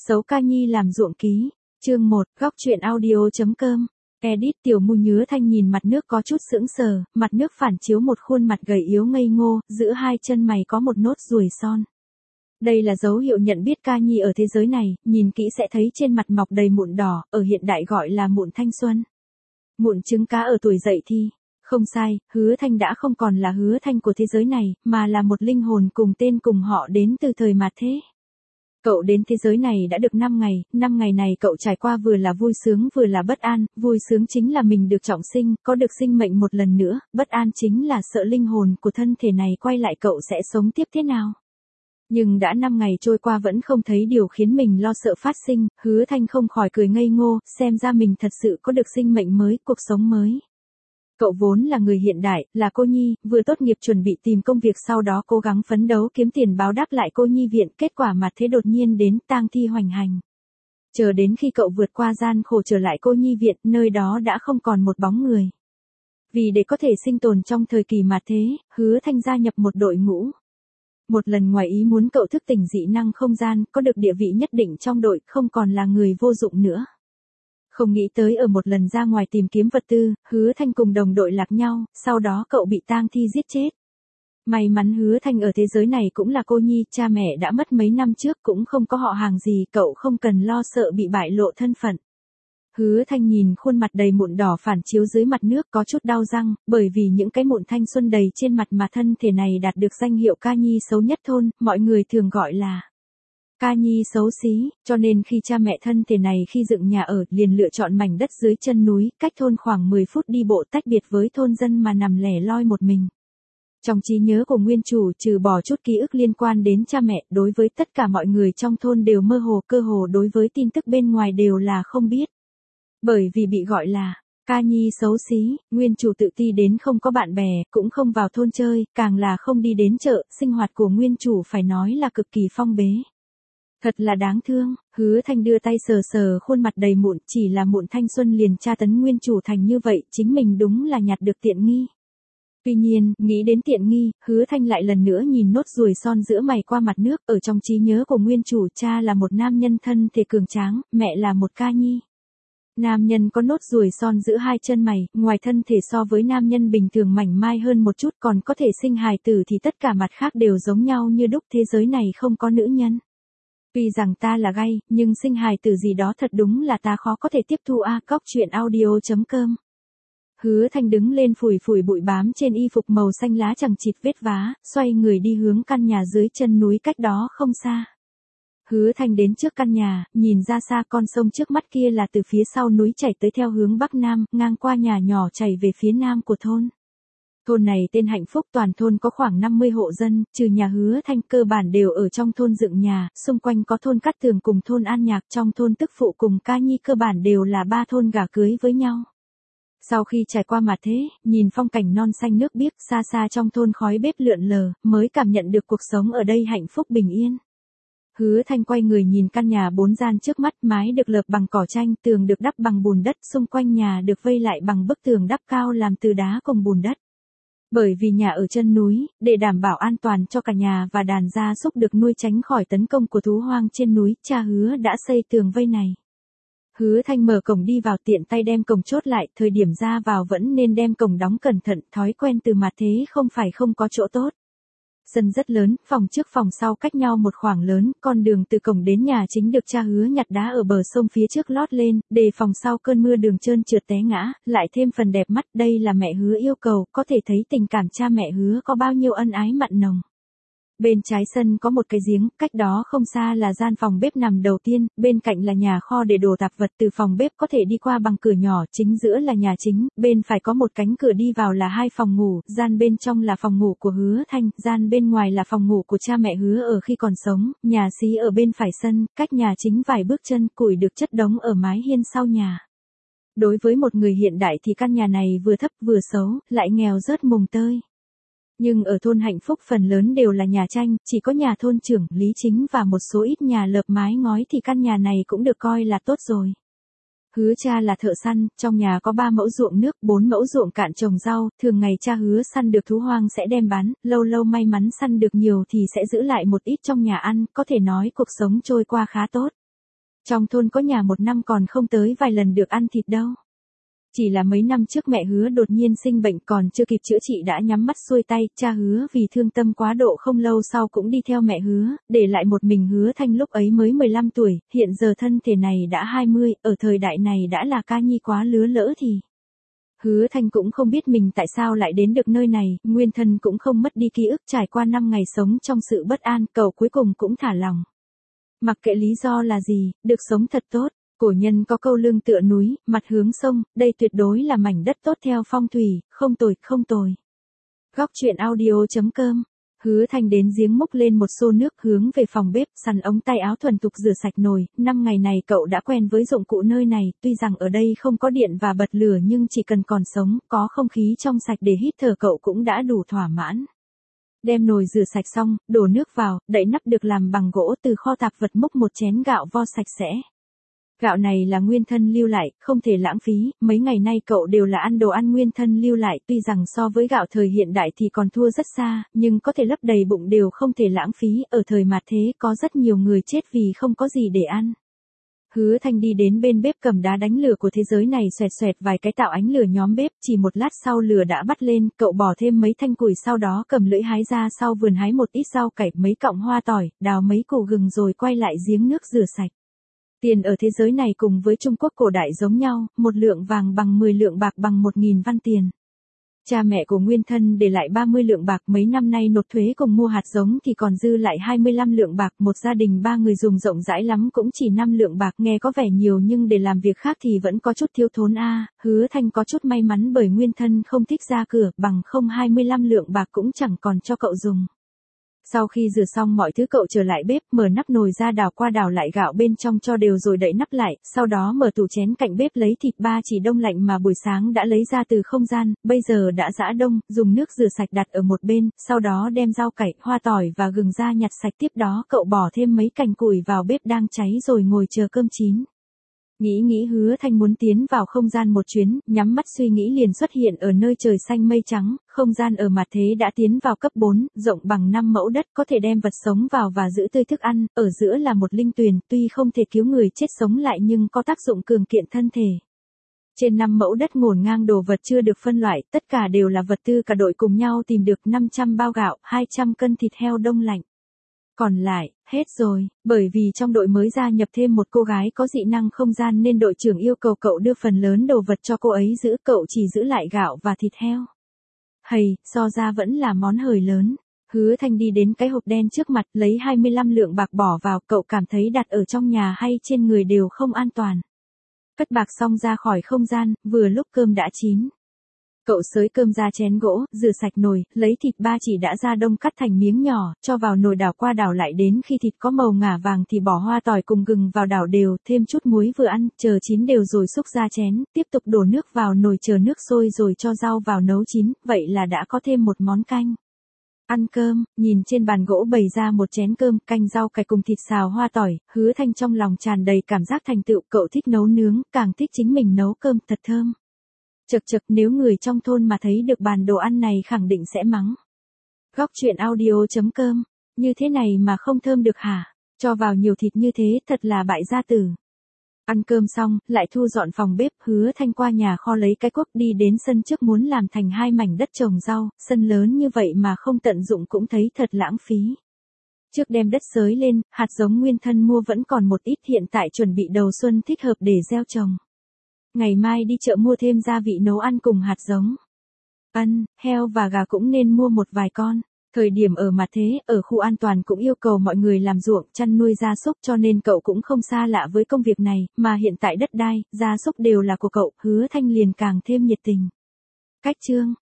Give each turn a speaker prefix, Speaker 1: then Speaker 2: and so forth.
Speaker 1: Xấu ca nhi làm ruộng ký. Chương 1, góc truyện audio.com. Edit Tiểu Mu Nhứa Thanh nhìn mặt nước có chút sững sờ, mặt nước phản chiếu một khuôn mặt gầy yếu ngây ngô, giữa hai chân mày có một nốt ruồi son. Đây là dấu hiệu nhận biết ca nhi ở thế giới này, nhìn kỹ sẽ thấy trên mặt mọc đầy mụn đỏ, ở hiện đại gọi là mụn thanh xuân. Mụn trứng cá ở tuổi dậy thì. Không sai, Hứa Thanh đã không còn là Hứa Thanh của thế giới này, mà là một linh hồn cùng tên cùng họ đến từ thời mạt thế. Cậu đến thế giới này đã được 5 ngày này cậu trải qua vừa là vui sướng vừa là bất an, vui sướng chính là mình được trọng sinh, có được sinh mệnh một lần nữa, bất an chính là sợ linh hồn của thân thể này quay lại cậu sẽ sống tiếp thế nào. Nhưng đã 5 ngày trôi qua vẫn không thấy điều khiến mình lo sợ phát sinh, Hứa Thanh không khỏi cười ngây ngô, xem ra mình thật sự có được sinh mệnh mới, cuộc sống mới. Cậu vốn là người hiện đại, là cô nhi, vừa tốt nghiệp chuẩn bị tìm công việc sau đó cố gắng phấn đấu kiếm tiền báo đáp lại cô nhi viện, kết quả mà thế đột nhiên đến tang thi hoành hành. Chờ đến khi cậu vượt qua gian khổ trở lại cô nhi viện, nơi đó đã không còn một bóng người. Vì để có thể sinh tồn trong thời kỳ mà thế, Hứa Thanh gia nhập một đội ngũ. Một lần ngoài ý muốn cậu thức tỉnh dị năng không gian, có được địa vị nhất định trong đội, không còn là người vô dụng nữa. Không nghĩ tới ở một lần ra ngoài tìm kiếm vật tư, Hứa Thanh cùng đồng đội lạc nhau, sau đó cậu bị tang thi giết chết. May mắn Hứa Thanh ở thế giới này cũng là cô nhi, cha mẹ đã mất mấy năm trước cũng không có họ hàng gì, cậu không cần lo sợ bị bại lộ thân phận. Hứa Thanh nhìn khuôn mặt đầy mụn đỏ phản chiếu dưới mặt nước có chút đau răng, bởi vì những cái mụn thanh xuân đầy trên mặt mà thân thể này đạt được danh hiệu ca nhi xấu nhất thôn, mọi người thường gọi là ca nhi xấu xí, cho nên khi cha mẹ thân thể này khi dựng nhà ở liền lựa chọn mảnh đất dưới chân núi, cách thôn khoảng 10 phút đi bộ tách biệt với thôn dân mà nằm lẻ loi một mình. Trong trí nhớ của nguyên chủ trừ bỏ chút ký ức liên quan đến cha mẹ, đối với tất cả mọi người trong thôn đều mơ hồ, cơ hồ đối với tin tức bên ngoài đều là không biết. Bởi vì bị gọi là ca nhi xấu xí, nguyên chủ tự ti đến không có bạn bè, cũng không vào thôn chơi, càng là không đi đến chợ, sinh hoạt của nguyên chủ phải nói là cực kỳ phong bế. Thật là đáng thương, Hứa Thanh đưa tay sờ sờ khuôn mặt đầy mụn, chỉ là mụn thanh xuân liền tra tấn nguyên chủ thành như vậy, chính mình đúng là nhặt được tiện nghi. Tuy nhiên, nghĩ đến tiện nghi, Hứa Thanh lại lần nữa nhìn nốt ruồi son giữa mày qua mặt nước, ở trong trí nhớ của nguyên chủ cha là một nam nhân thân thể cường tráng, mẹ là một ca nhi. Nam nhân có nốt ruồi son giữa hai chân mày, ngoài thân thể so với nam nhân bình thường mảnh mai hơn một chút còn có thể sinh hài tử thì tất cả mặt khác đều giống nhau như đúc, thế giới này không có nữ nhân. Tuy rằng ta là gay, nhưng sinh hài tử gì đó thật đúng là ta khó có thể tiếp thu a. Góc truyện audio.com. Hứa Thanh đứng lên phủi phủi bụi bám trên y phục màu xanh lá chằng chịt vết vá, xoay người đi hướng căn nhà dưới chân núi cách đó không xa. Hứa Thanh đến trước căn nhà, nhìn ra xa con sông trước mắt kia là từ phía sau núi chảy tới theo hướng bắc nam, ngang qua nhà nhỏ chảy về phía nam của thôn. Thôn này tên Hạnh Phúc, toàn thôn có khoảng 50 hộ dân, trừ nhà Hứa Thanh cơ bản đều ở trong thôn dựng nhà, xung quanh có thôn Cát Tường cùng thôn An Nhạc, trong thôn Tức Phụ cùng Ca Nhi cơ bản đều là 3 thôn gả cưới với nhau. Sau khi trải qua mà thế, nhìn phong cảnh non xanh nước biếc, xa xa trong thôn khói bếp lượn lờ, mới cảm nhận được cuộc sống ở đây hạnh phúc bình yên. Hứa Thanh quay người nhìn căn nhà 4 gian trước mắt, mái được lợp bằng cỏ tranh, tường được đắp bằng bùn đất, xung quanh nhà được vây lại bằng bức tường đắp cao làm từ đá cùng bùn đất. Bởi vì nhà ở chân núi, để đảm bảo an toàn cho cả nhà và đàn gia súc được nuôi tránh khỏi tấn công của thú hoang trên núi, cha Hứa đã xây tường vây này. Hứa Thanh mở cổng đi vào, tiện tay đem cổng chốt lại, thời điểm ra vào vẫn nên đem cổng đóng cẩn thận, thói quen từ mà thế không phải không có chỗ tốt. Sân rất lớn, phòng trước phòng sau cách nhau một khoảng lớn, con đường từ cổng đến nhà chính được cha Hứa nhặt đá ở bờ sông phía trước lót lên, đề phòng sau cơn mưa đường trơn trượt té ngã, lại thêm phần đẹp mắt, đây là mẹ Hứa yêu cầu, có thể thấy tình cảm cha mẹ Hứa có bao nhiêu ân ái mặn nồng. Bên trái sân có một cái giếng, cách đó không xa là gian phòng bếp nằm đầu tiên, bên cạnh là nhà kho để đồ tạp vật, từ phòng bếp có thể đi qua bằng cửa nhỏ, chính giữa là nhà chính, bên phải có một cánh cửa đi vào là 2 phòng ngủ, gian bên trong là phòng ngủ của Hứa Thanh, gian bên ngoài là phòng ngủ của cha mẹ Hứa ở khi còn sống, nhà xí ở bên phải sân, cách nhà chính vài bước chân, củi được chất đống ở mái hiên sau nhà. Đối với một người hiện đại thì căn nhà này vừa thấp vừa xấu, lại nghèo rớt mồng tơi. Nhưng ở thôn Hạnh Phúc phần lớn đều là nhà tranh, chỉ có nhà thôn trưởng, Lý Chính và một số ít nhà lợp mái ngói thì căn nhà này cũng được coi là tốt rồi. Hứa cha là thợ săn, trong nhà có 3 mẫu ruộng nước, 4 mẫu ruộng cạn trồng rau, thường ngày cha Hứa săn được thú hoang sẽ đem bán, lâu lâu may mắn săn được nhiều thì sẽ giữ lại một ít trong nhà ăn, có thể nói cuộc sống trôi qua khá tốt. Trong thôn có nhà một năm còn không tới vài lần được ăn thịt đâu. Chỉ là mấy năm trước mẹ Hứa đột nhiên sinh bệnh còn chưa kịp chữa trị đã nhắm mắt xuôi tay, cha Hứa vì thương tâm quá độ không lâu sau cũng đi theo mẹ Hứa, để lại một mình Hứa Thanh lúc ấy mới 15 tuổi, hiện giờ thân thể này đã 20, ở thời đại này đã là ca nhi quá lứa lỡ thì. Hứa Thanh cũng không biết mình tại sao lại đến được nơi này, nguyên thân cũng không mất đi ký ức trải qua 5 ngày sống trong sự bất an, cậu cuối cùng cũng thả lòng. Mặc kệ lý do là gì, được sống thật tốt. Cổ nhân có câu lưng tựa núi, mặt hướng sông, đây tuyệt đối là mảnh đất tốt theo phong thủy, không tồi, không tồi. Góc truyện audio.com. Hứa Thanh đến giếng múc lên một xô nước hướng về phòng bếp, sắn ống tay áo thuần thục rửa sạch nồi, 5 ngày này cậu đã quen với dụng cụ nơi này, tuy rằng ở đây không có điện và bật lửa nhưng chỉ cần còn sống, có không khí trong sạch để hít thở cậu cũng đã đủ thỏa mãn. Đem nồi rửa sạch xong, đổ nước vào, đậy nắp được làm bằng gỗ từ kho tạp vật múc một chén gạo vo sạch sẽ. Gạo này là nguyên thân lưu lại, không thể lãng phí, mấy ngày nay cậu đều là ăn đồ ăn nguyên thân lưu lại, tuy rằng so với gạo thời hiện đại thì còn thua rất xa, nhưng có thể lấp đầy bụng đều không thể lãng phí, ở thời mạt thế có rất nhiều người chết vì không có gì để ăn. Hứa Thanh đi đến bên bếp cầm đá đánh lửa của thế giới này xoẹt xoẹt vài cái tạo ánh lửa nhóm bếp, chỉ một lát sau lửa đã bắt lên, cậu bỏ thêm mấy thanh củi sau đó cầm lưỡi hái ra sau vườn hái một ít rau cải, mấy cọng hoa tỏi, đào mấy củ gừng rồi quay lại giếng nước rửa sạch. Tiền ở thế giới này cùng với Trung Quốc cổ đại giống nhau, 1 lượng vàng bằng 10 lượng bạc bằng 1.000 văn tiền. Cha mẹ của nguyên thân để lại 30 lượng bạc, mấy năm nay nộp thuế cùng mua hạt giống thì còn dư lại 25 lượng bạc, một gia đình 3 người dùng rộng rãi lắm cũng chỉ 5 lượng bạc, nghe có vẻ nhiều nhưng để làm việc khác thì vẫn có chút thiếu thốn a. Hứa Thanh có chút may mắn bởi nguyên thân không thích ra cửa, bằng không 25 lượng bạc cũng chẳng còn cho cậu dùng. Sau khi rửa xong mọi thứ cậu trở lại bếp, mở nắp nồi ra đảo qua đảo lại gạo bên trong cho đều rồi đậy nắp lại, sau đó mở tủ chén cạnh bếp lấy thịt ba chỉ đông lạnh mà buổi sáng đã lấy ra từ không gian, bây giờ đã giã đông, dùng nước rửa sạch đặt ở một bên, sau đó đem rau cải, hoa tỏi và gừng ra nhặt sạch, tiếp đó cậu bỏ thêm mấy cành củi vào bếp đang cháy rồi ngồi chờ cơm chín. Nghĩ Hứa Thanh muốn tiến vào không gian một chuyến, nhắm mắt suy nghĩ liền xuất hiện ở nơi trời xanh mây trắng, không gian ở mặt thế đã tiến vào cấp 4, rộng bằng 5 mẫu đất có thể đem vật sống vào và giữ tươi thức ăn, ở giữa là một linh tuyền, tuy không thể cứu người chết sống lại nhưng có tác dụng cường kiện thân thể. Trên 5 mẫu đất ngổn ngang đồ vật chưa được phân loại, tất cả đều là vật tư cả đội cùng nhau tìm được 500 bao gạo, 200 cân thịt heo đông lạnh. Còn lại, hết rồi, bởi vì trong đội mới gia nhập thêm một cô gái có dị năng không gian nên đội trưởng yêu cầu cậu đưa phần lớn đồ vật cho cô ấy giữ, cậu chỉ giữ lại gạo và thịt heo. Hầy, so ra vẫn là món hời lớn. Hứa Thanh đi đến cái hộp đen trước mặt, lấy 25 lượng bạc bỏ vào, cậu cảm thấy đặt ở trong nhà hay trên người đều không an toàn. Cất bạc xong ra khỏi không gian, vừa lúc cơm đã chín. Cậu xới cơm ra chén gỗ, rửa sạch nồi, lấy thịt ba chỉ đã ra đông cắt thành miếng nhỏ, cho vào nồi đảo qua đảo lại, đến khi thịt có màu ngả vàng thì bỏ hoa tỏi cùng gừng vào đảo đều, thêm chút muối vừa ăn, chờ chín đều rồi xúc ra chén, tiếp tục đổ nước vào nồi chờ nước sôi rồi cho rau vào nấu chín, vậy là đã có thêm một món canh. Ăn cơm, nhìn trên bàn gỗ bày ra một chén cơm, canh rau cải cùng thịt xào hoa tỏi, Hứa Thanh trong lòng tràn đầy cảm giác thành tựu, cậu thích nấu nướng, càng thích chính mình nấu cơm, thật thơm. Chật chật, nếu người trong thôn mà thấy được bàn đồ ăn này khẳng định sẽ mắng. Góc truyện audio.com, như thế này mà không thơm được hả? Cho vào nhiều thịt như thế thật là bại gia tử. Ăn cơm xong, lại thu dọn phòng bếp, Hứa Thanh qua nhà kho lấy cái cuốc đi đến sân trước muốn làm thành 2 mảnh đất trồng rau, sân lớn như vậy mà không tận dụng cũng thấy thật lãng phí. Trước đem đất xới lên, hạt giống nguyên thân mua vẫn còn một ít, hiện tại chuẩn bị đầu xuân thích hợp để gieo trồng. Ngày mai đi chợ mua thêm gia vị nấu ăn cùng hạt giống. Heo và gà cũng nên mua một vài con. Thời điểm ở mặt thế, ở khu an toàn cũng yêu cầu mọi người làm ruộng, chăn nuôi gia súc cho nên cậu cũng không xa lạ với công việc này, mà hiện tại đất đai, gia súc đều là của cậu, Hứa Thanh liền càng thêm nhiệt tình. Cách chương